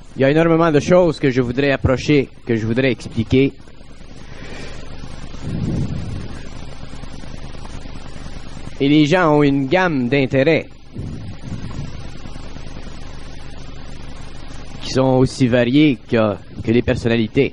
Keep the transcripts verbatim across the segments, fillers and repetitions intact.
Il y a énormément de choses que je voudrais approcher, que je voudrais expliquer. Et les gens ont une gamme d'intérêts qui sont aussi variés que, que les personnalités.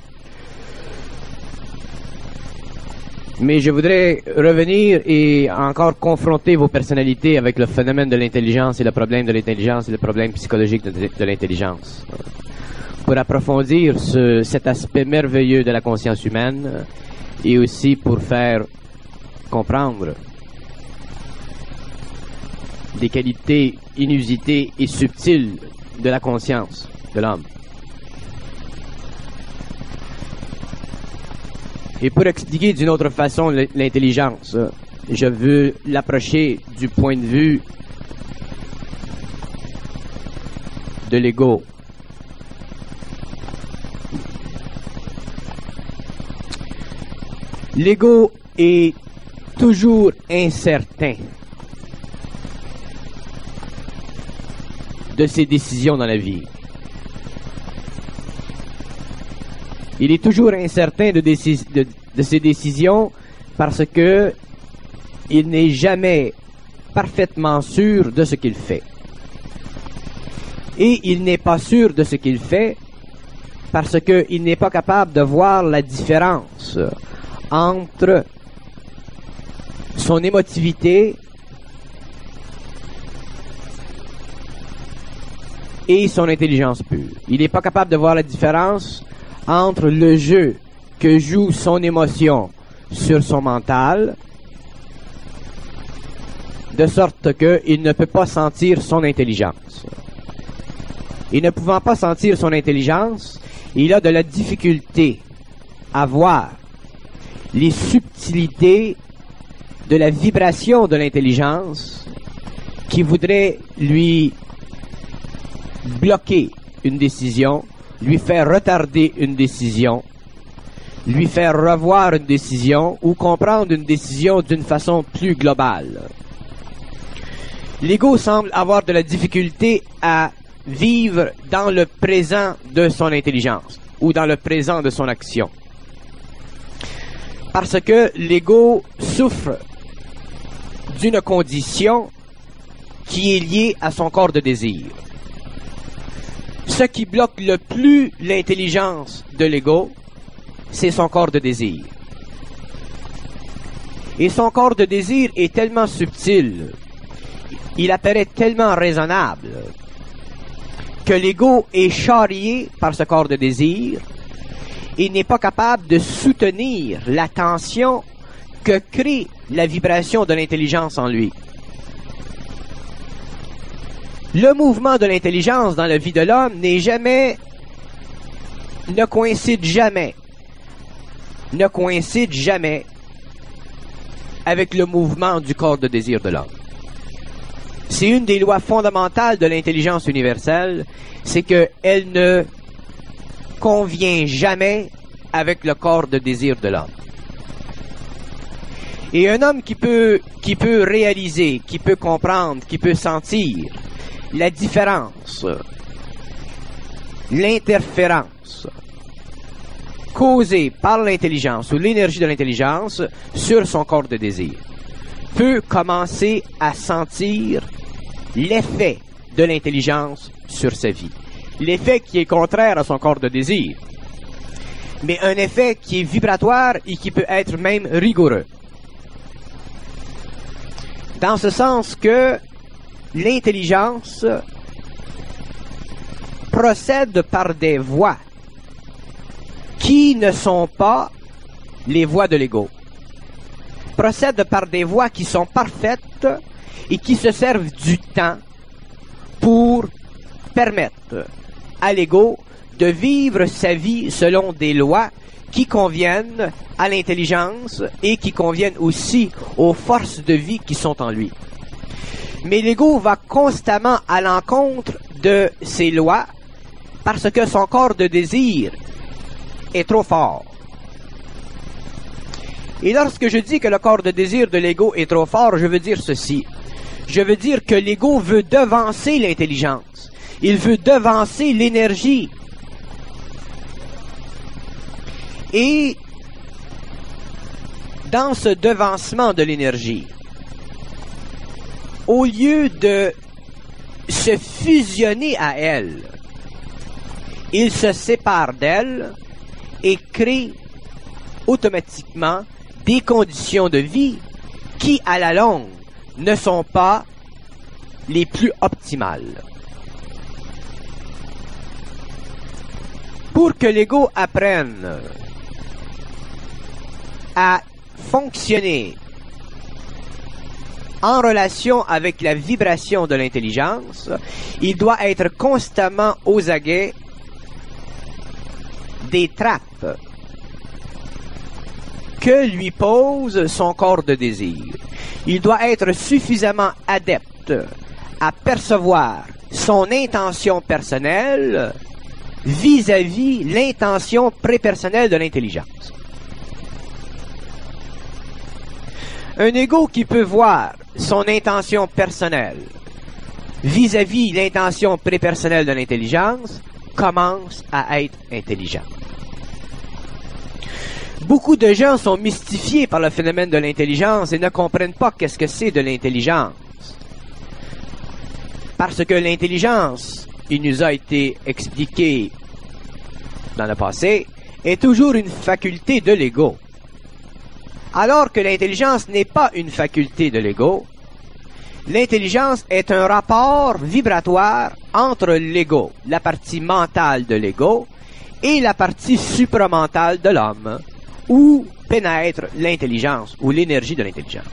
Mais je voudrais revenir et encore confronter vos personnalités avec le phénomène de l'intelligence et le problème de l'intelligence et le problème psychologique de, de l'intelligence. Pour approfondir ce, cet aspect merveilleux de la conscience humaine et aussi pour faire comprendre des qualités inusitées et subtiles de la conscience de l'homme. Et pour expliquer d'une autre façon l'intelligence, je veux l'approcher du point de vue de l'ego. L'ego est toujours incertain de ses décisions dans la vie. Il est toujours incertain de, décis, de, de ses décisions parce que il n'est jamais parfaitement sûr de ce qu'il fait. Et il n'est pas sûr de ce qu'il fait parce qu'il n'est pas capable de voir la différence entre son émotivité et son intelligence pure. Il n'est pas capable de voir la différence entre le jeu que joue son émotion sur son mental, de sorte qu'il ne peut pas sentir son intelligence. Et ne pouvant pas sentir son intelligence, il a de la difficulté à voir les subtilités de la vibration de l'intelligence qui voudrait lui bloquer une décision, lui faire retarder une décision, lui faire revoir une décision ou comprendre une décision d'une façon plus globale. L'ego semble avoir de la difficulté à vivre dans le présent de son intelligence ou dans le présent de son action. Parce que l'ego souffre d'une condition qui est liée à son corps de désir. Ce qui bloque le plus l'intelligence de l'ego, c'est son corps de désir. Et son corps de désir est tellement subtil, il apparaît tellement raisonnable, que l'ego est charrié par ce corps de désir et n'est pas capable de soutenir la tension que crée la vibration de l'intelligence en lui. Le mouvement de l'intelligence dans la vie de l'homme n'est jamais, ne coïncide jamais, ne coïncide jamais avec le mouvement du corps de désir de l'homme. C'est une des lois fondamentales de l'intelligence universelle, c'est qu'elle ne convient jamais avec le corps de désir de l'homme. Et un homme qui peut, qui peut réaliser, qui peut comprendre, qui peut sentir la différence, l'interférence causée par l'intelligence ou l'énergie de l'intelligence sur son corps de désir, peut commencer à sentir l'effet de l'intelligence sur sa vie. L'effet qui est contraire à son corps de désir, mais un effet qui est vibratoire et qui peut être même rigoureux. Dans ce sens que l'intelligence procède par des voies qui ne sont pas les voies de l'ego. Procède par des voies qui sont parfaites et qui se servent du temps pour permettre à l'ego de vivre sa vie selon des lois qui conviennent à l'intelligence et qui conviennent aussi aux forces de vie qui sont en lui. Mais l'ego va constamment à l'encontre de ces lois parce que son corps de désir est trop fort. Et lorsque je dis que le corps de désir de l'ego est trop fort, je veux dire ceci. Je veux dire que l'ego veut devancer l'intelligence. Il veut devancer l'énergie. Et dans ce devancement de l'énergie, au lieu de se fusionner à elle, il se sépare d'elle et crée automatiquement des conditions de vie qui, à la longue, ne sont pas les plus optimales. Pour que l'ego apprenne à fonctionner en relation avec la vibration de l'intelligence, il doit être constamment aux aguets des trappes que lui pose son corps de désir. Il doit être suffisamment adepte à percevoir son intention personnelle vis-à-vis l'intention prépersonnelle de l'intelligence. Un ego qui peut voir son intention personnelle vis-à-vis l'intention prépersonnelle de l'intelligence commence à être intelligent. Beaucoup de gens sont mystifiés par le phénomène de l'intelligence et ne comprennent pas qu'est-ce que c'est de l'intelligence. Parce que l'intelligence, il nous a été expliqué dans le passé, est toujours une faculté de l'ego. Alors que l'intelligence n'est pas une faculté de l'ego, l'intelligence est un rapport vibratoire entre l'ego, la partie mentale de l'ego, et la partie supramentale de l'homme, où pénètre l'intelligence ou l'énergie de l'intelligence.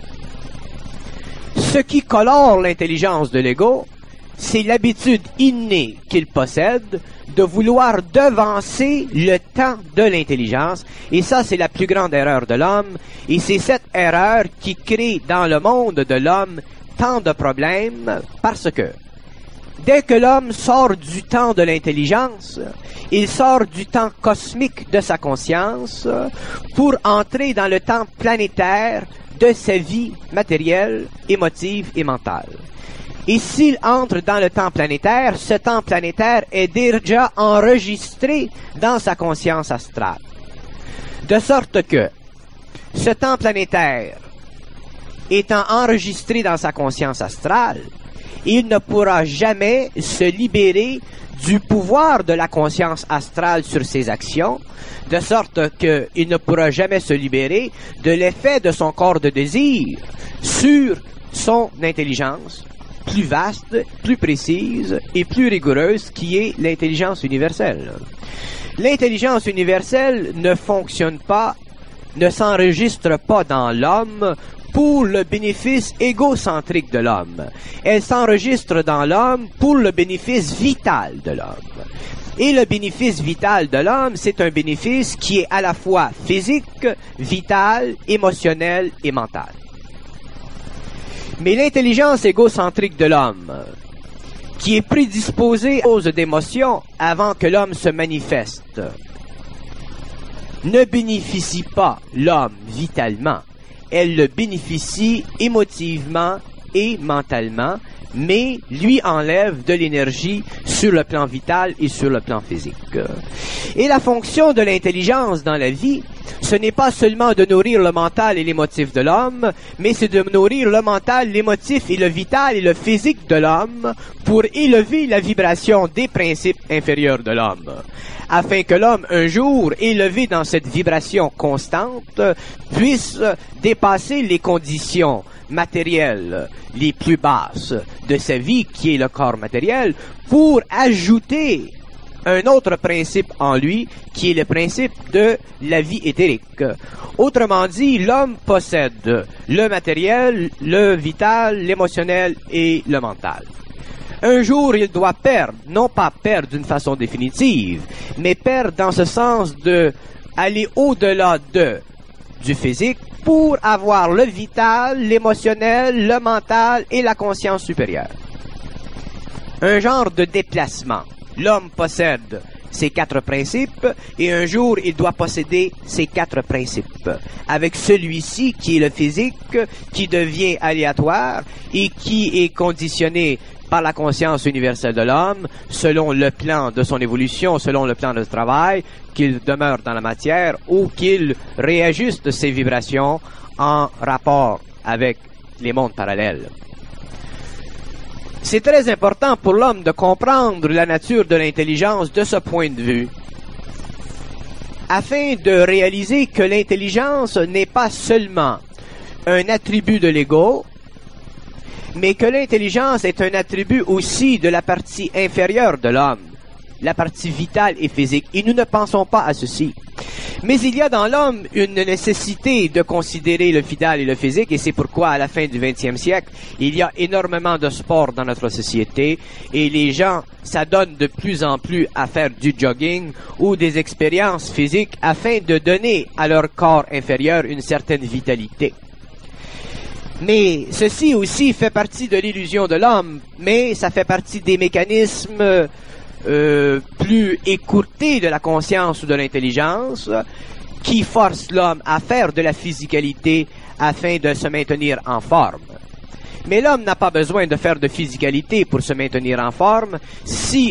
Ce qui colore l'intelligence de l'ego, c'est l'habitude innée qu'il possède de vouloir devancer le temps de l'intelligence. Et ça, c'est la plus grande erreur de l'homme. Et c'est cette erreur qui crée dans le monde de l'homme tant de problèmes, parce que dès que l'homme sort du temps de l'intelligence, il sort du temps cosmique de sa conscience pour entrer dans le temps planétaire de sa vie matérielle, émotive et mentale. Et s'il entre dans le temps planétaire, ce temps planétaire est déjà enregistré dans sa conscience astrale. De sorte que ce temps planétaire étant enregistré dans sa conscience astrale, il ne pourra jamais se libérer du pouvoir de la conscience astrale sur ses actions, de sorte qu'il ne pourra jamais se libérer de l'effet de son corps de désir sur son intelligence plus vaste, plus précise et plus rigoureuse qui est l'intelligence universelle. L'intelligence universelle ne fonctionne pas, ne s'enregistre pas dans l'homme pour le bénéfice égocentrique de l'homme. Elle s'enregistre dans l'homme pour le bénéfice vital de l'homme. Et le bénéfice vital de l'homme, c'est un bénéfice qui est à la fois physique, vital, émotionnel et mental. Mais l'intelligence égocentrique de l'homme, qui est prédisposée à cause d'émotions avant que l'homme se manifeste, ne bénéficie pas l'homme vitalement. Elle le bénéficie émotivement et mentalement, mais lui enlève de l'énergie sur le plan vital et sur le plan physique. Et la fonction de l'intelligence dans la vie, ce n'est pas seulement de nourrir le mental et l'émotif de l'homme, mais c'est de nourrir le mental, l'émotif et le vital et le physique de l'homme pour élever la vibration des principes inférieurs de l'homme, afin que l'homme, un jour, élevé dans cette vibration constante, puisse dépasser les conditions matérielles les plus basses de sa vie, qui est le corps matériel, pour ajouter un autre principe en lui, qui est le principe de la vie éthérique. Autrement dit, l'homme possède le matériel, le vital, l'émotionnel et le mental. Un jour, il doit perdre, non pas perdre d'une façon définitive, mais perdre dans ce sens de aller au-delà de du physique pour avoir le vital, l'émotionnel, le mental et la conscience supérieure. Un genre de déplacement. L'homme possède ces quatre principes et un jour il doit posséder ces quatre principes. Avec celui-ci qui est le physique, qui devient aléatoire et qui est conditionné par la conscience universelle de l'homme, selon le plan de son évolution, selon le plan de travail, qu'il demeure dans la matière ou qu'il réajuste ses vibrations en rapport avec les mondes parallèles. C'est très important pour l'homme de comprendre la nature de l'intelligence de ce point de vue, afin de réaliser que l'intelligence n'est pas seulement un attribut de l'ego, mais que l'intelligence est un attribut aussi de la partie inférieure de l'homme, la partie vitale et physique. Et nous ne pensons pas à ceci. Mais il y a dans l'homme une nécessité de considérer le vital et le physique, et c'est pourquoi à la fin du vingtième siècle, il y a énormément de sport dans notre société, et les gens s'adonnent de plus en plus à faire du jogging ou des expériences physiques afin de donner à leur corps inférieur une certaine vitalité. Mais ceci aussi fait partie de l'illusion de l'homme, mais ça fait partie des mécanismes euh, plus écourtés de la conscience ou de l'intelligence qui forcent l'homme à faire de la physicalité afin de se maintenir en forme. Mais l'homme n'a pas besoin de faire de physicalité pour se maintenir en forme si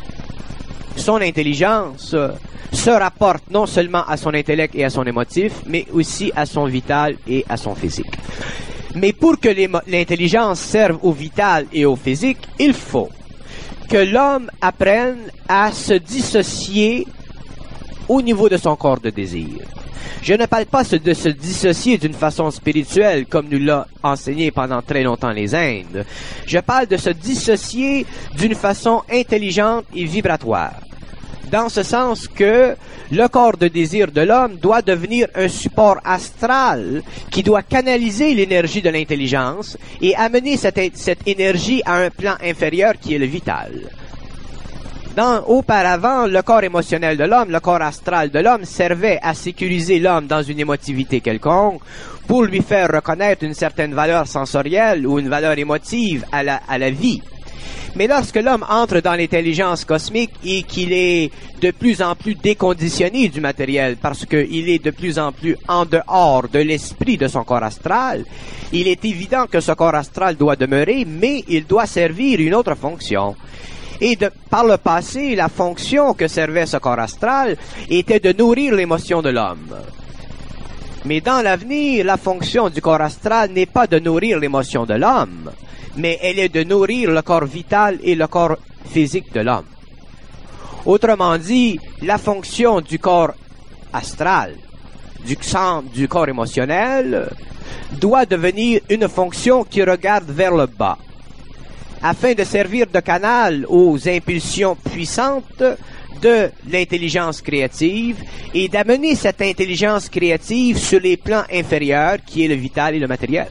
son intelligence se rapporte non seulement à son intellect et à son émotif, mais aussi à son vital et à son physique. Mais pour que l'intelligence serve au vital et au physique, il faut que l'homme apprenne à se dissocier au niveau de son corps de désir. Je ne parle pas de se dissocier d'une façon spirituelle comme nous l'a enseigné pendant très longtemps les Indes. Je parle de se dissocier d'une façon intelligente et vibratoire. Dans ce sens que le corps de désir de l'homme doit devenir un support astral qui doit canaliser l'énergie de l'intelligence et amener cette, cette énergie à un plan inférieur qui est le vital. Dans, auparavant, le corps émotionnel de l'homme, le corps astral de l'homme servait à sécuriser l'homme dans une émotivité quelconque pour lui faire reconnaître une certaine valeur sensorielle ou une valeur émotive à la, à la vie. Mais lorsque l'homme entre dans l'intelligence cosmique et qu'il est de plus en plus déconditionné du matériel parce qu'il est de plus en plus en dehors de l'esprit de son corps astral, il est évident que ce corps astral doit demeurer, mais il doit servir une autre fonction. Et de, par le passé, la fonction que servait ce corps astral était de nourrir l'émotion de l'homme. Mais dans l'avenir, la fonction du corps astral n'est pas de nourrir l'émotion de l'homme, mais elle est de nourrir le corps vital et le corps physique de l'homme. Autrement dit, la fonction du corps astral, du centre du corps émotionnel, doit devenir une fonction qui regarde vers le bas, afin de servir de canal aux impulsions puissantes de l'intelligence créative et d'amener cette intelligence créative sur les plans inférieurs qui est le vital et le matériel.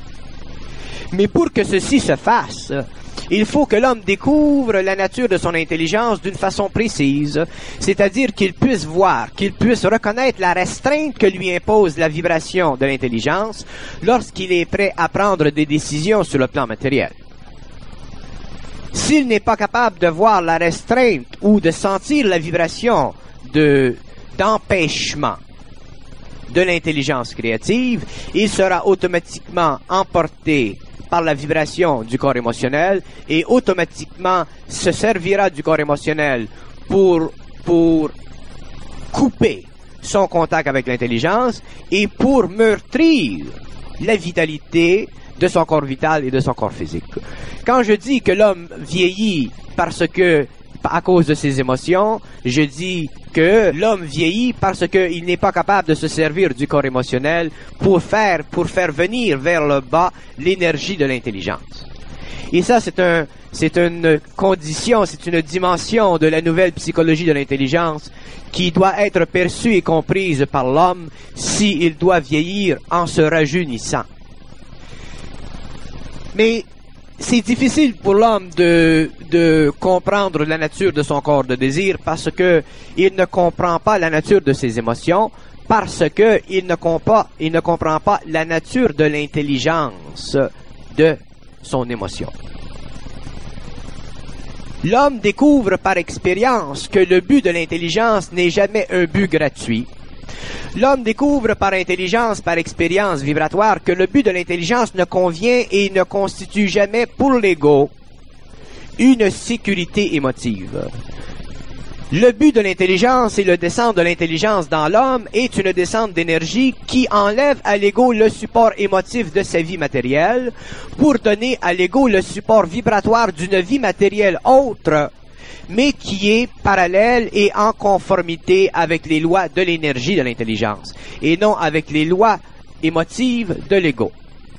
Mais pour que ceci se fasse, il faut que l'homme découvre la nature de son intelligence d'une façon précise, c'est-à-dire qu'il puisse voir, qu'il puisse reconnaître la restreinte que lui impose la vibration de l'intelligence lorsqu'il est prêt à prendre des décisions sur le plan matériel. S'il n'est pas capable de voir la restreinte ou de sentir la vibration de, d'empêchement de l'intelligence créative, il sera automatiquement emporté par la vibration du corps émotionnel et automatiquement se servira du corps émotionnel pour, pour couper son contact avec l'intelligence et pour meurtrir la vitalité de son corps vital et de son corps physique. Quand je dis que l'homme vieillit parce que, à cause de ses émotions, je dis que l'homme vieillit parce qu'il n'est pas capable de se servir du corps émotionnel pour faire, pour faire venir vers le bas l'énergie de l'intelligence. Et ça, c'est un, c'est une condition, c'est une dimension de la nouvelle psychologie de l'intelligence qui doit être perçue et comprise par l'homme s'il doit vieillir en se rajeunissant. Mais c'est difficile pour l'homme de, de comprendre la nature de son corps de désir parce que il ne comprend pas la nature de ses émotions, parce que il ne comprend, il ne comprend pas la nature de l'intelligence de son émotion. L'homme découvre par expérience que le but de l'intelligence n'est jamais un but gratuit. L'homme découvre par intelligence, par expérience vibratoire, que le but de l'intelligence ne convient et ne constitue jamais pour l'ego une sécurité émotive. Le but de l'intelligence et le descente de l'intelligence dans l'homme est une descente d'énergie qui enlève à l'ego le support émotif de sa vie matérielle pour donner à l'ego le support vibratoire d'une vie matérielle autre, mais qui est parallèle et en conformité avec les lois de l'énergie de l'intelligence et non avec les lois émotives de l'ego.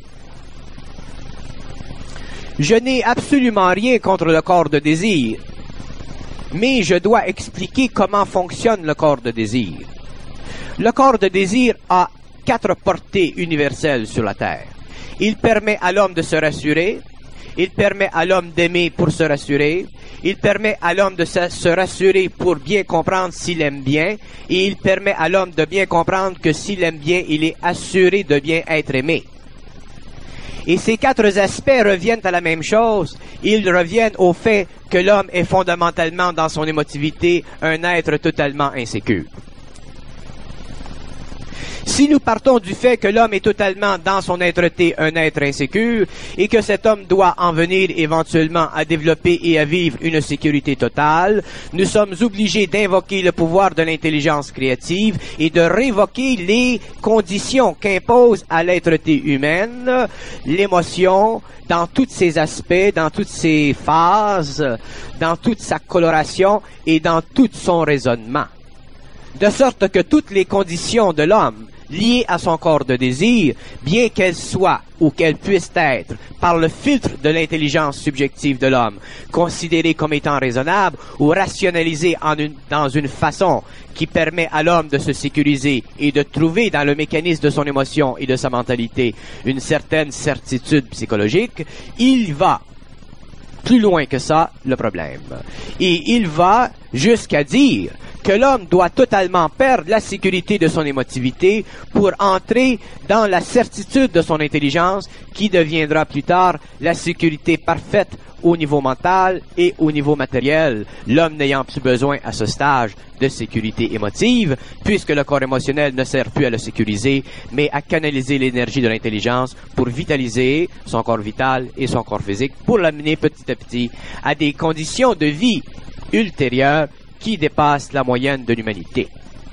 Je n'ai absolument rien contre le corps de désir, mais je dois expliquer comment fonctionne le corps de désir. Le corps de désir a quatre portées universelles sur la Terre. Il permet à l'homme de se rassurer, il permet à l'homme d'aimer pour se rassurer, il permet à l'homme de se, se rassurer pour bien comprendre s'il aime bien, et il permet à l'homme de bien comprendre que s'il aime bien, il est assuré de bien être aimé. Et ces quatre aspects reviennent à la même chose. Ils reviennent au fait que l'homme est fondamentalement dans son émotivité un être totalement insécure. Si nous partons du fait que l'homme est totalement dans son être-té un être insécure et que cet homme doit en venir éventuellement à développer et à vivre une sécurité totale, nous sommes obligés d'invoquer le pouvoir de l'intelligence créative et de révoquer les conditions qu'impose à l'être-té humaine l'émotion dans tous ses aspects, dans toutes ses phases, dans toute sa coloration et dans tout son raisonnement. De sorte que toutes les conditions de l'homme liées à son corps de désir, bien qu'elles soient ou qu'elles puissent être, par le filtre de l'intelligence subjective de l'homme, considérées comme étant raisonnables ou rationalisées en une, dans une façon qui permet à l'homme de se sécuriser et de trouver dans le mécanisme de son émotion et de sa mentalité une certaine certitude psychologique, il va plus loin que ça, le problème. Et il va jusqu'à dire que l'homme doit totalement perdre la sécurité de son émotivité pour entrer dans la certitude de son intelligence qui deviendra plus tard la sécurité parfaite au niveau mental et au niveau matériel, l'homme n'ayant plus besoin à ce stage de sécurité émotive, puisque le corps émotionnel ne sert plus à le sécuriser, mais à canaliser l'énergie de l'intelligence pour vitaliser son corps vital et son corps physique, pour l'amener petit à petit à des conditions de vie ultérieures qui dépassent la moyenne de l'humanité.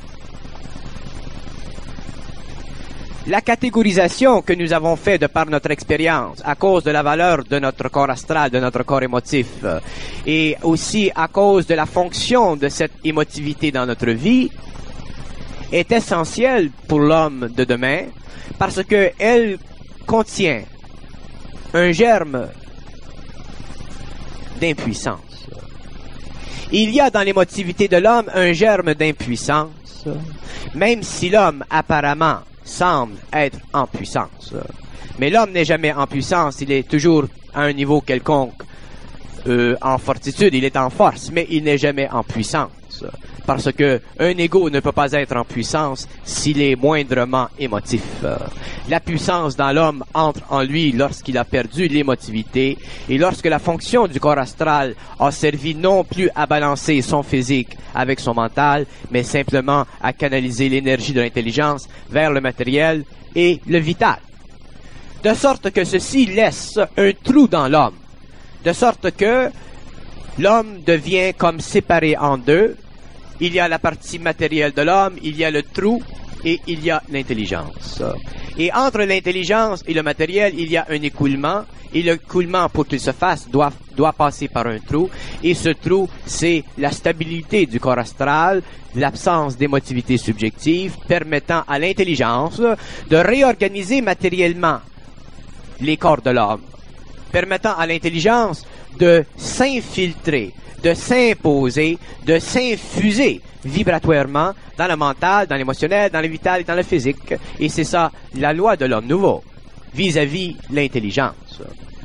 La catégorisation que nous avons faite de par notre expérience, à cause de la valeur de notre corps astral, de notre corps émotif, et aussi à cause de la fonction de cette émotivité dans notre vie, est essentielle pour l'homme de demain, parce qu'elle contient un germe d'impuissance. Il y a dans l'émotivité de l'homme un germe d'impuissance, même si l'homme apparemment semble être en puissance. Mais l'homme n'est jamais en puissance, il est toujours à un niveau quelconque euh, en fortitude, il est en force, mais il n'est jamais en puissance. Parce que un ego ne peut pas être en puissance s'il est moindrement émotif. La puissance dans l'homme entre en lui lorsqu'il a perdu l'émotivité et lorsque la fonction du corps astral a servi non plus à balancer son physique avec son mental, mais simplement à canaliser l'énergie de l'intelligence vers le matériel et le vital. De sorte que ceci laisse un trou dans l'homme. De sorte que l'homme devient comme séparé en deux. Il y a la partie matérielle de l'homme, il y a le trou et il y a l'intelligence. Et entre l'intelligence et le matériel, il y a un écoulement. Et l'écoulement, pour qu'il se fasse, doit, doit passer par un trou. Et ce trou, c'est la stabilité du corps astral, l'absence d'émotivité subjective, permettant à l'intelligence de réorganiser matériellement les corps de l'homme, permettant à l'intelligence de s'infiltrer, de s'imposer, de s'infuser vibratoirement dans le mental, dans l'émotionnel, dans le vital et dans le physique. Et c'est ça la loi de l'homme nouveau vis-à-vis l'intelligence.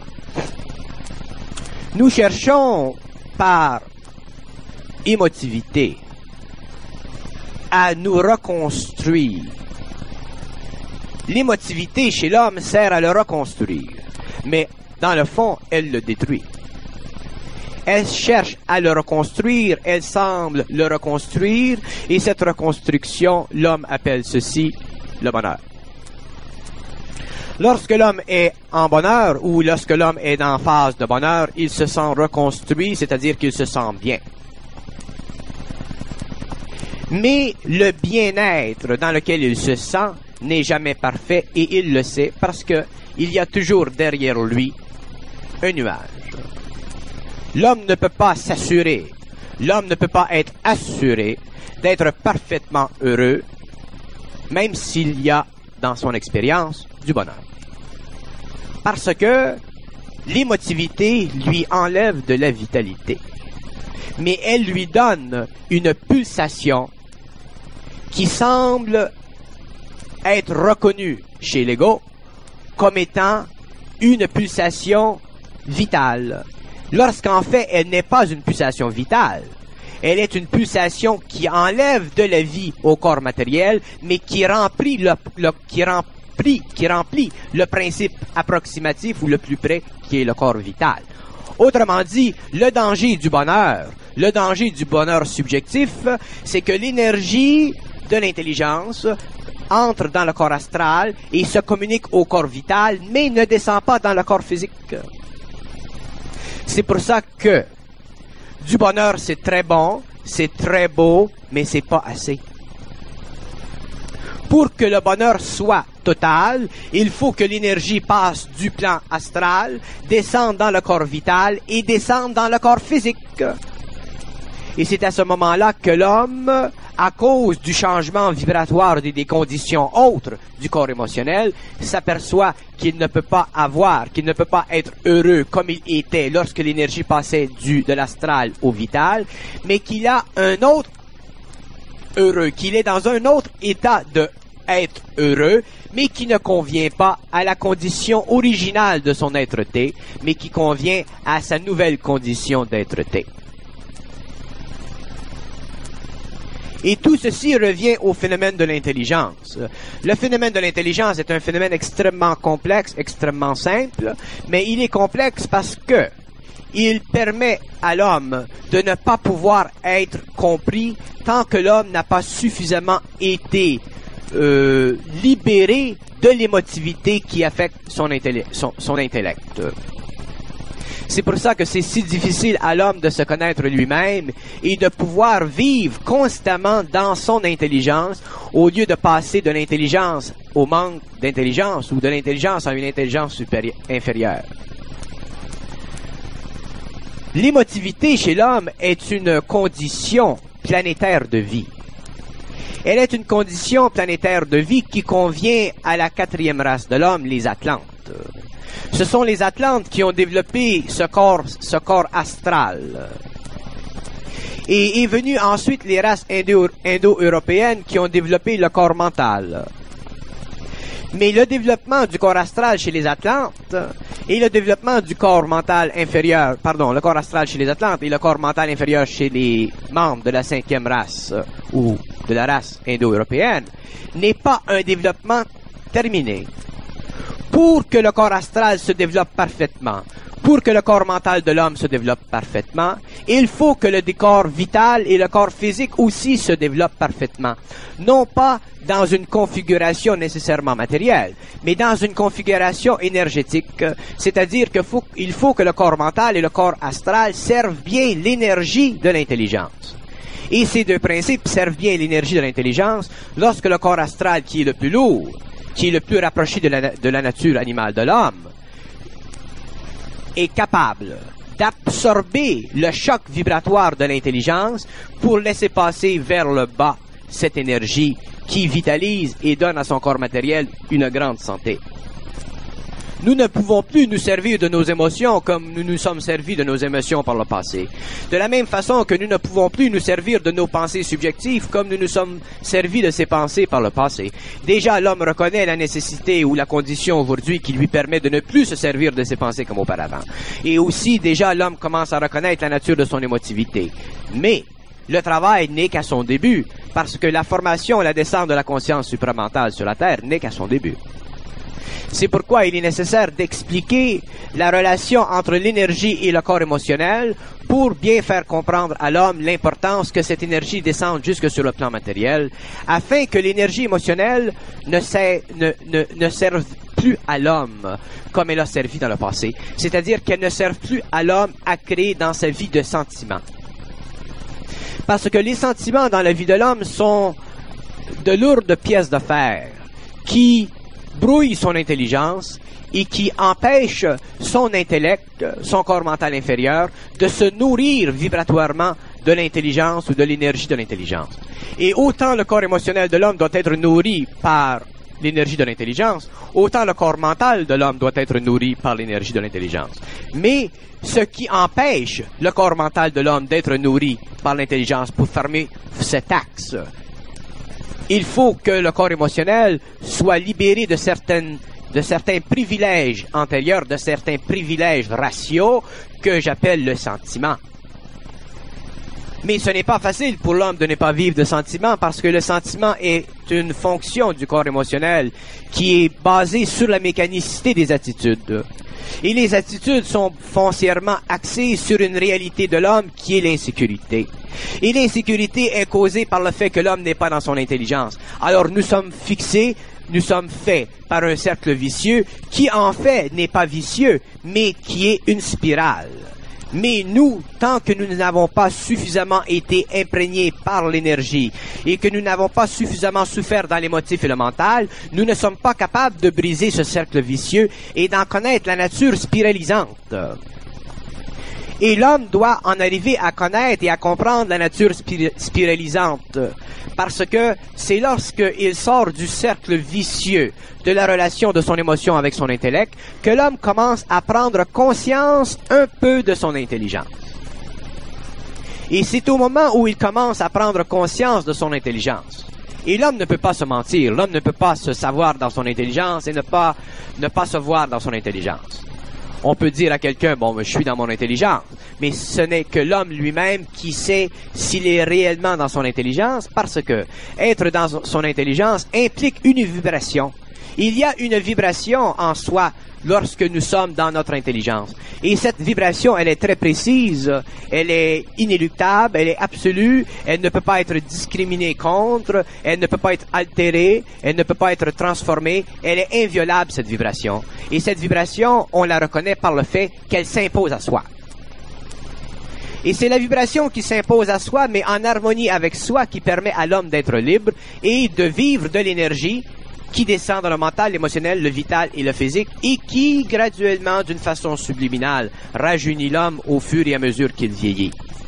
Nous cherchons par émotivité à nous reconstruire. L'émotivité chez l'homme sert à le reconstruire, mais dans le fond, elle le détruit. Elle cherche à le reconstruire, elle semble le reconstruire, et cette reconstruction, l'homme appelle ceci le bonheur. Lorsque l'homme est en bonheur ou lorsque l'homme est en phase de bonheur, il se sent reconstruit, c'est-à-dire qu'il se sent bien. Mais le bien-être dans lequel il se sent n'est jamais parfait et il le sait parce que il y a toujours derrière lui un nuage. L'homme ne peut pas s'assurer, l'homme ne peut pas être assuré d'être parfaitement heureux, même s'il y a dans son expérience du bonheur. Parce que l'émotivité lui enlève de la vitalité, mais elle lui donne une pulsation qui semble être reconnue chez l'ego comme étant une pulsation vitale, lorsqu'en fait elle n'est pas une pulsation vitale. Elle est une pulsation qui enlève de la vie au corps matériel, mais qui remplit le, le, qui remplit, qui remplit le principe approximatif ou le plus près, qui est le corps vital. Autrement dit, le danger du bonheur, le danger du bonheur subjectif, c'est que l'énergie de l'intelligence entre dans le corps astral et se communique au corps vital, mais ne descend pas dans le corps physique. C'est pour ça que du bonheur, c'est très bon, c'est très beau, mais c'est pas assez. Pour que le bonheur soit total, il faut que l'énergie passe du plan astral, descende dans le corps vital et descende dans le corps physique. Et c'est à ce moment-là que l'homme, à cause du changement vibratoire et des conditions autres du corps émotionnel, s'aperçoit qu'il ne peut pas avoir, qu'il ne peut pas être heureux comme il était lorsque l'énergie passait du, de l'astral au vital, mais qu'il a un autre heureux, qu'il est dans un autre état de être heureux, mais qui ne convient pas à la condition originale de son être-té, mais qui convient à sa nouvelle condition d'être-té. Et tout ceci revient au phénomène de l'intelligence. Le phénomène de l'intelligence est un phénomène extrêmement complexe, extrêmement simple, mais il est complexe parce que il permet à l'homme de ne pas pouvoir être compris tant que l'homme n'a pas suffisamment été euh, libéré de l'émotivité qui affecte son, intellect, son, son intellect. C'est pour ça que c'est si difficile à l'homme de se connaître lui-même et de pouvoir vivre constamment dans son intelligence au lieu de passer de l'intelligence au manque d'intelligence ou de l'intelligence à une intelligence supérieure, inférieure. L'émotivité chez l'homme est une condition planétaire de vie. Elle est une condition planétaire de vie qui convient à la quatrième race de l'homme, les Atlantes. Ce sont les Atlantes qui ont développé ce corps, ce corps astral. Et est venu ensuite les races indo, indo-européennes qui ont développé le corps mental. Mais le développement du corps astral chez les Atlantes et le développement du corps mental inférieur, pardon, le corps astral chez les Atlantes et le corps mental inférieur chez les membres de la cinquième race ou de la race indo-européenne n'est pas un développement terminé. Pour que le corps astral se développe parfaitement, pour que le corps mental de l'homme se développe parfaitement, il faut que le corps vital et le corps physique aussi se développent parfaitement. Non pas dans une configuration nécessairement matérielle, mais dans une configuration énergétique. C'est-à-dire qu'il faut, il faut que le corps mental et le corps astral servent bien l'énergie de l'intelligence. Et ces deux principes servent bien l'énergie de l'intelligence lorsque le corps astral, qui est le plus lourd, qui est le plus rapproché de la, de la nature animale de l'homme, est capable d'absorber le choc vibratoire de l'intelligence pour laisser passer vers le bas cette énergie qui vitalise et donne à son corps matériel une grande santé. Nous ne pouvons plus nous servir de nos émotions comme nous nous sommes servis de nos émotions par le passé. De la même façon que nous ne pouvons plus nous servir de nos pensées subjectives comme nous nous sommes servis de ces pensées par le passé. Déjà, l'homme reconnaît la nécessité ou la condition aujourd'hui qui lui permet de ne plus se servir de ses pensées comme auparavant. Et aussi, déjà, l'homme commence à reconnaître la nature de son émotivité. Mais le travail n'est qu'à son début, parce que la formation et la descente de la conscience supramentale sur la Terre n'est qu'à son début. C'est pourquoi il est nécessaire d'expliquer la relation entre l'énergie et le corps émotionnel pour bien faire comprendre à l'homme l'importance que cette énergie descende jusque sur le plan matériel, afin que l'énergie émotionnelle ne, ser, ne, ne, ne serve plus à l'homme comme elle a servi dans le passé. C'est-à-dire qu'elle ne sert plus à l'homme à créer dans sa vie de sentiments. Parce que les sentiments dans la vie de l'homme sont de lourdes pièces de fer qui brouillent son intelligence et qui empêchent son intellect, son corps mental inférieur, de se nourrir vibratoirement de l'intelligence ou de l'énergie de l'intelligence. Et autant le corps émotionnel de l'homme doit être nourri par l'énergie de l'intelligence, autant le corps mental de l'homme doit être nourri par l'énergie de l'intelligence. Mais ce qui empêche le corps mental de l'homme d'être nourri par l'intelligence pour fermer cet axe, il faut que le corps émotionnel soit libéré de certaines de certains privilèges antérieurs, de certains privilèges raciaux que j'appelle le sentiment. Mais ce n'est pas facile pour l'homme de ne pas vivre de sentiments parce que le sentiment est une fonction du corps émotionnel qui est basée sur la mécanicité des attitudes. Et les attitudes sont foncièrement axées sur une réalité de l'homme qui est l'insécurité. Et l'insécurité est causée par le fait que l'homme n'est pas dans son intelligence. Alors nous sommes fixés, nous sommes faits par un cercle vicieux qui en fait n'est pas vicieux, mais qui est une spirale. Mais nous, tant que nous n'avons pas suffisamment été imprégnés par l'énergie et que nous n'avons pas suffisamment souffert dans l'émotif et le mental, nous ne sommes pas capables de briser ce cercle vicieux et d'en connaître la nature spiralisante. Et l'homme doit en arriver à connaître et à comprendre la nature spir- spiralisante. Parce que c'est lorsqu'il sort du cercle vicieux de la relation de son émotion avec son intellect que l'homme commence à prendre conscience un peu de son intelligence. Et c'est au moment où il commence à prendre conscience de son intelligence. Et l'homme ne peut pas se mentir, l'homme ne peut pas se savoir dans son intelligence et ne pas, ne pas se voir dans son intelligence. On peut dire à quelqu'un, bon, je suis dans mon intelligence, mais ce n'est que l'homme lui-même qui sait s'il est réellement dans son intelligence, parce que être dans son intelligence implique une vibration. Il y a une vibration en soi lorsque nous sommes dans notre intelligence. Et cette vibration, elle est très précise, elle est inéluctable, elle est absolue, elle ne peut pas être discriminée contre, elle ne peut pas être altérée, elle ne peut pas être transformée, elle est inviolable, cette vibration. Et cette vibration, on la reconnaît par le fait qu'elle s'impose à soi. Et c'est la vibration qui s'impose à soi, mais en harmonie avec soi, qui permet à l'homme d'être libre et de vivre de l'énergie qui descend dans le mental, l'émotionnel, le vital et le physique, et qui, graduellement, d'une façon subliminale, rajeunit l'homme au fur et à mesure qu'il vieillit.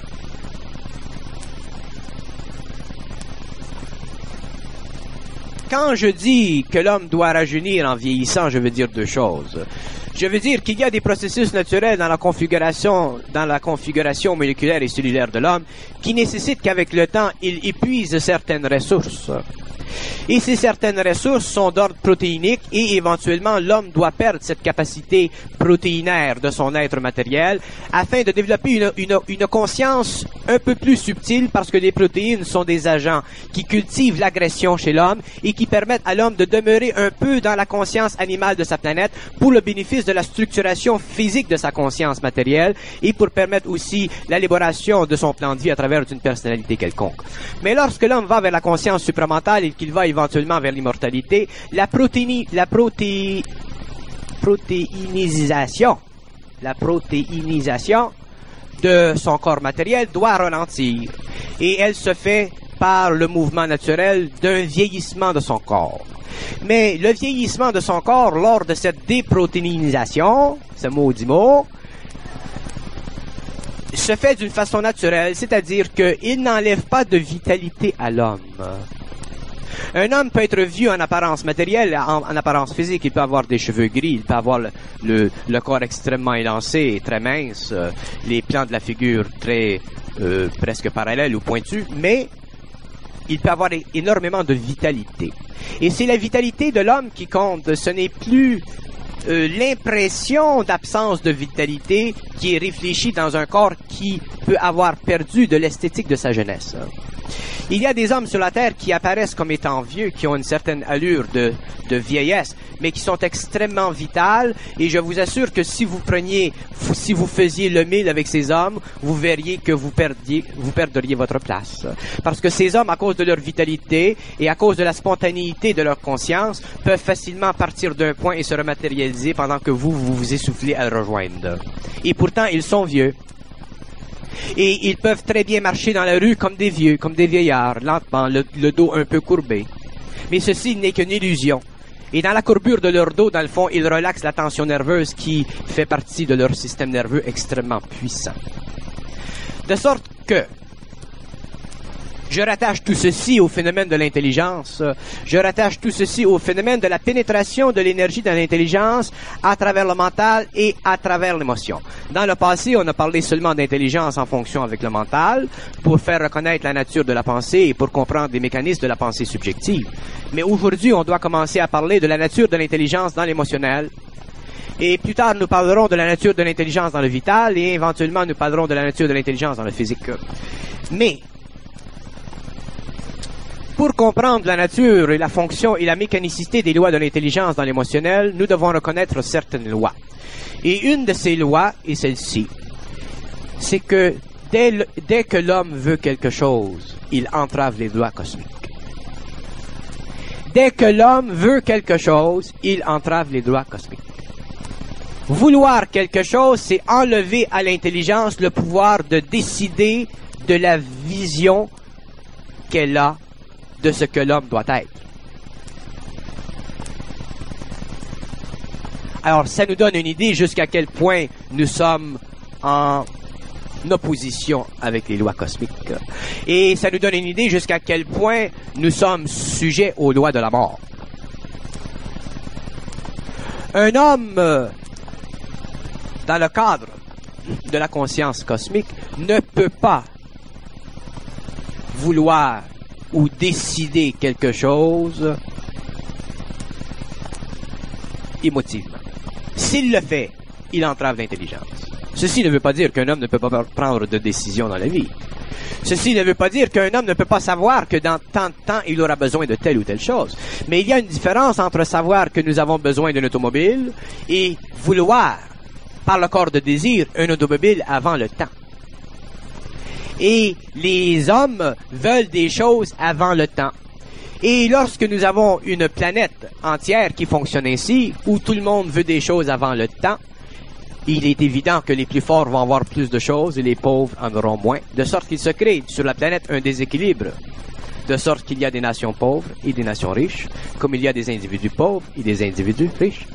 Quand je dis que l'homme doit rajeunir en vieillissant, je veux dire deux choses. Je veux dire qu'il y a des processus naturels dans la configuration, dans la configuration moléculaire et cellulaire de l'homme qui nécessitent qu'avec le temps, il épuise certaines ressources. Et ces certaines ressources sont d'ordre protéinique et éventuellement l'homme doit perdre cette capacité protéinaire de son être matériel afin de développer une, une, une conscience un peu plus subtile parce que les protéines sont des agents qui cultivent l'agression chez l'homme et qui permettent à l'homme de demeurer un peu dans la conscience animale de sa planète pour le bénéfice de la structuration physique de sa conscience matérielle et pour permettre aussi l'élaboration de son plan de vie à travers une personnalité quelconque. Mais lorsque l'homme va vers la conscience supramentale et qu'il va éventuellement vers l'immortalité, la protéini, la proté, protéinisation, la protéinisation de son corps matériel doit ralentir. Et elle se fait par le mouvement naturel d'un vieillissement de son corps. Mais le vieillissement de son corps lors de cette déprotéinisation, ce maudit mot, se fait d'une façon naturelle, c'est-à-dire qu'il n'enlève pas de vitalité à l'homme. Un homme peut être vieux en apparence matérielle, en, en apparence physique. Il peut avoir des cheveux gris, il peut avoir le, le, le corps extrêmement élancé et très mince, euh, les plans de la figure très euh, presque parallèles ou pointus, mais il peut avoir énormément de vitalité. Et c'est la vitalité de l'homme qui compte. Ce n'est plus euh, l'impression d'absence de vitalité qui est réfléchie dans un corps qui peut avoir perdu de l'esthétique de sa jeunesse. Il y a des hommes sur la Terre qui apparaissent comme étant vieux, qui ont une certaine allure de, de vieillesse, mais qui sont extrêmement vitales, et je vous assure que si vous preniez, si vous faisiez le mille avec ces hommes, vous verriez que vous perdiez, vous perdriez votre place. Parce que ces hommes, à cause de leur vitalité et à cause de la spontanéité de leur conscience, peuvent facilement partir d'un point et se rematérialiser pendant que vous, vous vous essoufflez à le rejoindre. Et pourtant, ils sont vieux. Et ils peuvent très bien marcher dans la rue comme des vieux, comme des vieillards, lentement, le, le dos un peu courbé. Mais ceci n'est qu'une illusion. Et dans la courbure de leur dos, dans le fond, ils relaxent la tension nerveuse qui fait partie de leur système nerveux extrêmement puissant. De sorte que je rattache tout ceci au phénomène de l'intelligence. Je rattache tout ceci au phénomène de la pénétration de l'énergie dans l'intelligence à travers le mental et à travers l'émotion. Dans le passé, on a parlé seulement d'intelligence en fonction avec le mental pour faire reconnaître la nature de la pensée et pour comprendre les mécanismes de la pensée subjective. Mais aujourd'hui, on doit commencer à parler de la nature de l'intelligence dans l'émotionnel. Et plus tard, nous parlerons de la nature de l'intelligence dans le vital et éventuellement, nous parlerons de la nature de l'intelligence dans le physique. Mais pour comprendre la nature et la fonction et la mécanicité des lois de l'intelligence dans l'émotionnel, nous devons reconnaître certaines lois. Et une de ces lois est celle-ci. C'est que dès, le, dès que l'homme veut quelque chose, il entrave les lois cosmiques. Dès que l'homme veut quelque chose, il entrave les lois cosmiques. Vouloir quelque chose, c'est enlever à l'intelligence le pouvoir de décider de la vision qu'elle a de ce que l'homme doit être. Alors, ça nous donne une idée jusqu'à quel point nous sommes en opposition avec les lois cosmiques. Et ça nous donne une idée jusqu'à quel point nous sommes sujets aux lois de la mort. Un homme, dans le cadre de la conscience cosmique, ne peut pas vouloir ou décider quelque chose émotivement. S'il le fait, il entrave l'intelligence. Ceci ne veut pas dire qu'un homme ne peut pas prendre de décision dans la vie. Ceci ne veut pas dire qu'un homme ne peut pas savoir que dans tant de temps, il aura besoin de telle ou telle chose. Mais il y a une différence entre savoir que nous avons besoin d'une automobile et vouloir, par le corps de désir, une automobile avant le temps. Et les hommes veulent des choses avant le temps. Et lorsque nous avons une planète entière qui fonctionne ainsi, où tout le monde veut des choses avant le temps, il est évident que les plus forts vont avoir plus de choses et les pauvres en auront moins, de sorte qu'il se crée sur la planète un déséquilibre, de sorte qu'il y a des nations pauvres et des nations riches, comme il y a des individus pauvres et des individus riches.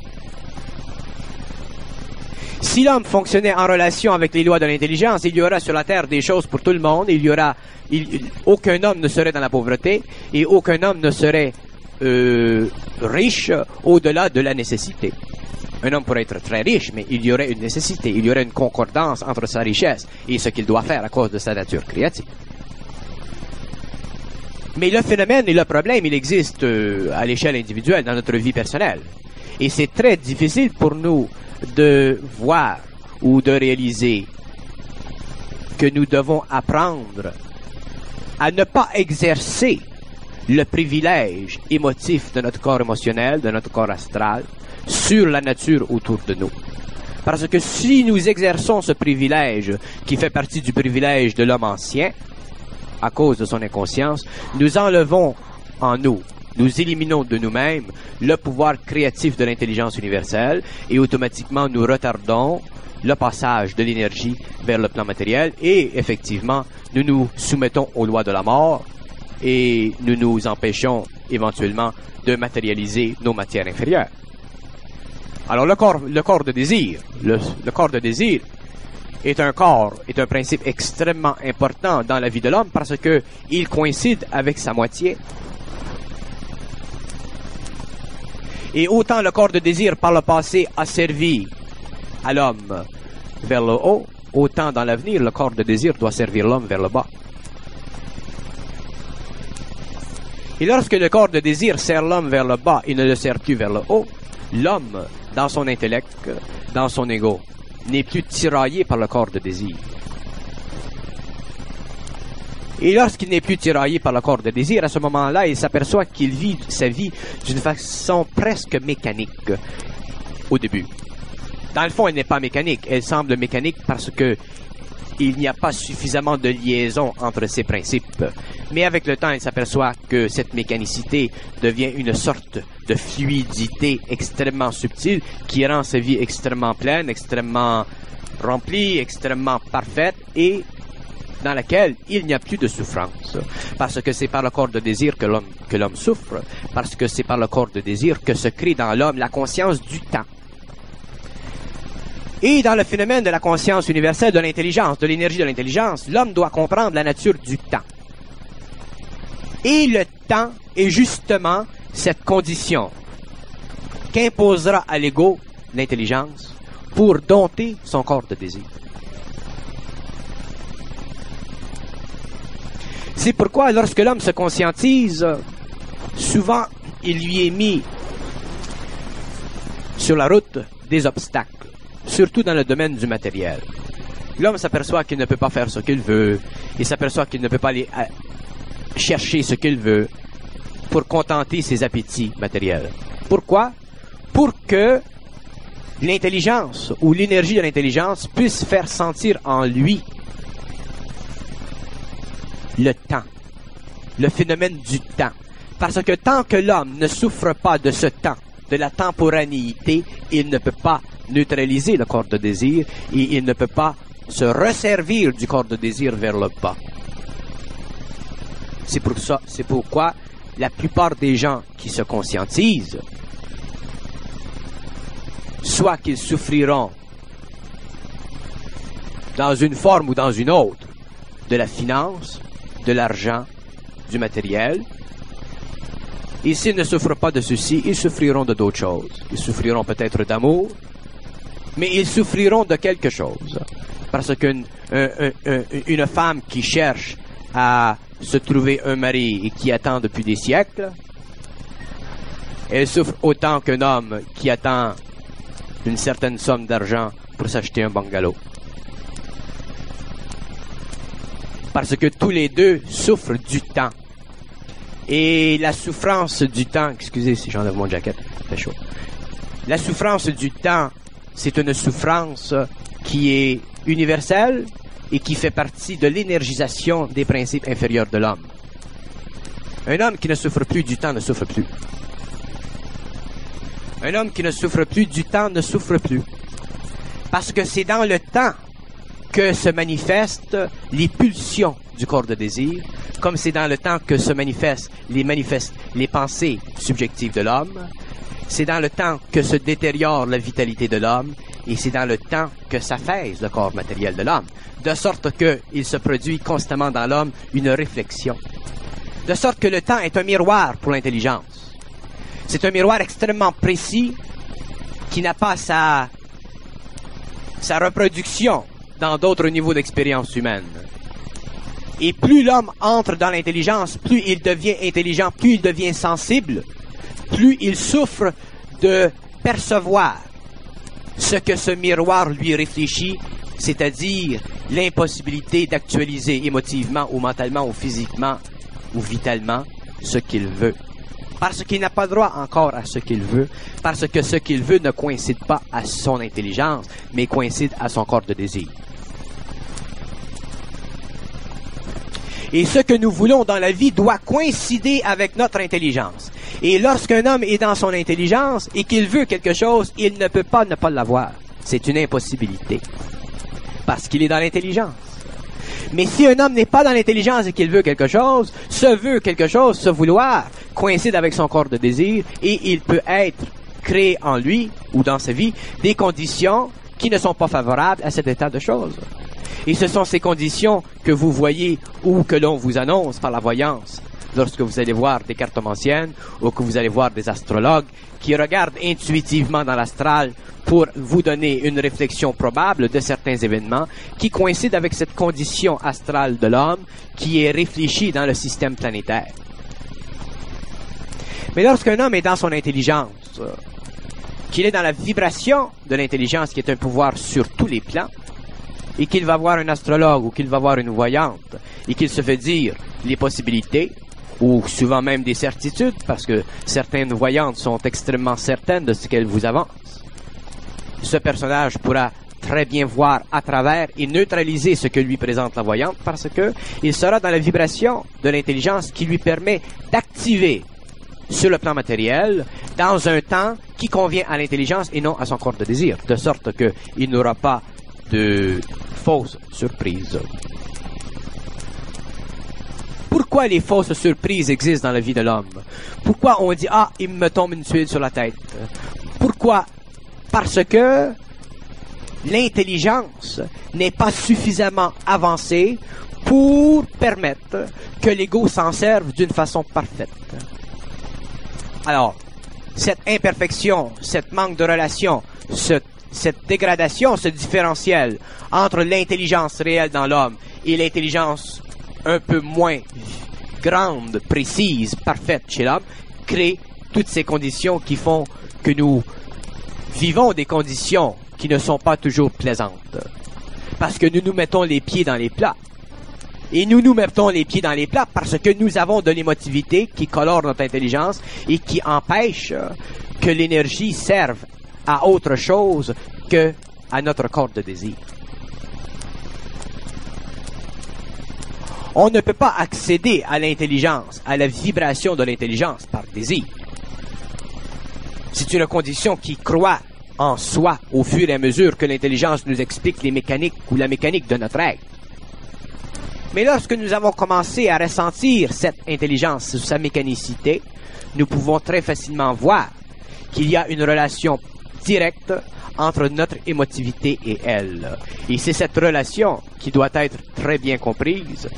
Si l'homme fonctionnait en relation avec les lois de l'intelligence, il y aura sur la Terre des choses pour tout le monde. Il y aura, il, il, aucun homme ne serait dans la pauvreté et aucun homme ne serait euh, riche au-delà de la nécessité. Un homme pourrait être très riche, mais il y aurait une nécessité, il y aurait une concordance entre sa richesse et ce qu'il doit faire à cause de sa nature créative. Mais le phénomène et le problème, il existe euh, à l'échelle individuelle dans notre vie personnelle. Et c'est très difficile pour nous de voir ou de réaliser que nous devons apprendre à ne pas exercer le privilège émotif de notre corps émotionnel, de notre corps astral, sur la nature autour de nous. Parce que si nous exerçons ce privilège, qui fait partie du privilège de l'homme ancien, à cause de son inconscience, nous enlevons en nous, nous éliminons de nous-mêmes le pouvoir créatif de l'intelligence universelle et automatiquement nous retardons le passage de l'énergie vers le plan matériel et effectivement nous nous soumettons aux lois de la mort et nous nous empêchons éventuellement de matérialiser nos matières inférieures. Alors le corps, le corps de désir, le, le corps de désir est un corps, est un principe extrêmement important dans la vie de l'homme parce que il coïncide avec sa moitié. Et autant le corps de désir par le passé a servi à l'homme vers le haut, autant dans l'avenir le corps de désir doit servir l'homme vers le bas. Et lorsque le corps de désir sert l'homme vers le bas et ne le sert plus vers le haut, l'homme dans son intellect, dans son ego, n'est plus tiraillé par le corps de désir. Et lorsqu'il n'est plus tiraillé par le corps de désir, à ce moment-là, il s'aperçoit qu'il vit sa vie d'une façon presque mécanique au début. Dans le fond, elle n'est pas mécanique. Elle semble mécanique parce que il n'y a pas suffisamment de liaison entre ces principes. Mais avec le temps, il s'aperçoit que cette mécanicité devient une sorte de fluidité extrêmement subtile qui rend sa vie extrêmement pleine, extrêmement remplie, extrêmement parfaite et dans laquelle il n'y a plus de souffrance. Parce que c'est par le corps de désir que l'homme, que l'homme souffre, parce que c'est par le corps de désir que se crée dans l'homme la conscience du temps. Et dans le phénomène de la conscience universelle de l'intelligence, de l'énergie de l'intelligence, l'homme doit comprendre la nature du temps. Et le temps est justement cette condition qu'imposera à l'ego l'intelligence pour dompter son corps de désir. C'est pourquoi lorsque l'homme se conscientise, souvent il lui est mis sur la route des obstacles, surtout dans le domaine du matériel. L'homme s'aperçoit qu'il ne peut pas faire ce qu'il veut, il s'aperçoit qu'il ne peut pas aller chercher ce qu'il veut pour contenter ses appétits matériels. Pourquoi? Pour que l'intelligence ou l'énergie de l'intelligence puisse faire sentir en lui le temps, le phénomène du temps. Parce que tant que l'homme ne souffre pas de ce temps, de la temporanéité, il ne peut pas neutraliser le corps de désir et il ne peut pas se resservir du corps de désir vers le bas. C'est pour ça, c'est pourquoi la plupart des gens qui se conscientisent, soit qu'ils souffriront dans une forme ou dans une autre de la finance, de l'argent, du matériel. Et s'ils ne souffrent pas de ceci, ils souffriront de d'autres choses. Ils souffriront peut-être d'amour, mais ils souffriront de quelque chose. Parce qu'une un, un, une femme qui cherche à se trouver un mari et qui attend depuis des siècles, elle souffre autant qu'un homme qui attend une certaine somme d'argent pour s'acheter un bungalow. Parce que tous les deux souffrent du temps. Et la souffrance du temps, excusez si j'enlève mon jacket, c'est chaud. La souffrance du temps, c'est une souffrance qui est universelle et qui fait partie de l'énergisation des principes inférieurs de l'homme. Un homme qui ne souffre plus du temps ne souffre plus. Un homme qui ne souffre plus du temps ne souffre plus. Parce que c'est dans le temps que se manifestent les pulsions du corps de désir, comme c'est dans le temps que se manifestent les, manifestent les pensées subjectives de l'homme, c'est dans le temps que se détériore la vitalité de l'homme, et c'est dans le temps que s'affaisse le corps matériel de l'homme, de sorte qu'il se produit constamment dans l'homme une réflexion. De sorte que le temps est un miroir pour l'intelligence. C'est un miroir extrêmement précis qui n'a pas sa, sa reproduction dans d'autres niveaux d'expérience humaine. Et plus l'homme entre dans l'intelligence, plus il devient intelligent, plus il devient sensible, plus il souffre de percevoir ce que ce miroir lui réfléchit, c'est-à-dire l'impossibilité d'actualiser émotivement ou mentalement ou physiquement ou vitalement ce qu'il veut. Parce qu'il n'a pas droit encore à ce qu'il veut, parce que ce qu'il veut ne coïncide pas à son intelligence, mais coïncide à son corps de désir. Et ce que nous voulons dans la vie doit coïncider avec notre intelligence. Et lorsqu'un homme est dans son intelligence et qu'il veut quelque chose, il ne peut pas ne pas l'avoir. C'est une impossibilité. Parce qu'il est dans l'intelligence. Mais si un homme n'est pas dans l'intelligence et qu'il veut quelque chose, ce veut quelque chose, ce vouloir, coïncide avec son corps de désir et il peut être créé en lui ou dans sa vie des conditions qui ne sont pas favorables à cet état de choses. Et ce sont ces conditions que vous voyez ou que l'on vous annonce par la voyance lorsque vous allez voir des cartomanciennes ou que vous allez voir des astrologues qui regardent intuitivement dans l'astral pour vous donner une réflexion probable de certains événements qui coïncident avec cette condition astrale de l'homme qui est réfléchie dans le système planétaire. Mais lorsqu'un homme est dans son intelligence, qu'il est dans la vibration de l'intelligence qui est un pouvoir sur tous les plans, et qu'il va voir un astrologue ou qu'il va voir une voyante, et qu'il se fait dire les possibilités, ou souvent même des certitudes, parce que certaines voyantes sont extrêmement certaines de ce qu'elles vous avancent. Ce personnage pourra très bien voir à travers et neutraliser ce que lui présente la voyante, parce que il sera dans la vibration de l'intelligence qui lui permet d'activer sur le plan matériel, dans un temps qui convient à l'intelligence et non à son corps de désir, de sorte qu'il n'aura pas de fausses surprises. Pourquoi les fausses surprises existent dans la vie de l'homme? Pourquoi on dit « Ah, il me tombe une tuile sur la tête ». Pourquoi? Parce que l'intelligence n'est pas suffisamment avancée pour permettre que l'ego s'en serve d'une façon parfaite. Alors, cette imperfection, cette manque de relation, ce, cette dégradation, ce différentiel entre l'intelligence réelle dans l'homme et l'intelligence un peu moins grande, précise, parfaite chez l'homme, crée toutes ces conditions qui font que nous vivons des conditions qui ne sont pas toujours plaisantes. Parce que nous nous mettons les pieds dans les plats. Et nous nous mettons les pieds dans les plats parce que nous avons de l'émotivité qui colore notre intelligence et qui empêche que l'énergie serve à autre chose que à notre corps de désir. On ne peut pas accéder à l'intelligence, à la vibration de l'intelligence par désir. C'est une condition qui croît en soi au fur et à mesure que l'intelligence nous explique les mécaniques ou la mécanique de notre être. Mais lorsque nous avons commencé à ressentir cette intelligence, sa mécanicité, nous pouvons très facilement voir qu'il y a une relation directe entre notre émotivité et elle. Et c'est cette relation qui doit être très bien comprise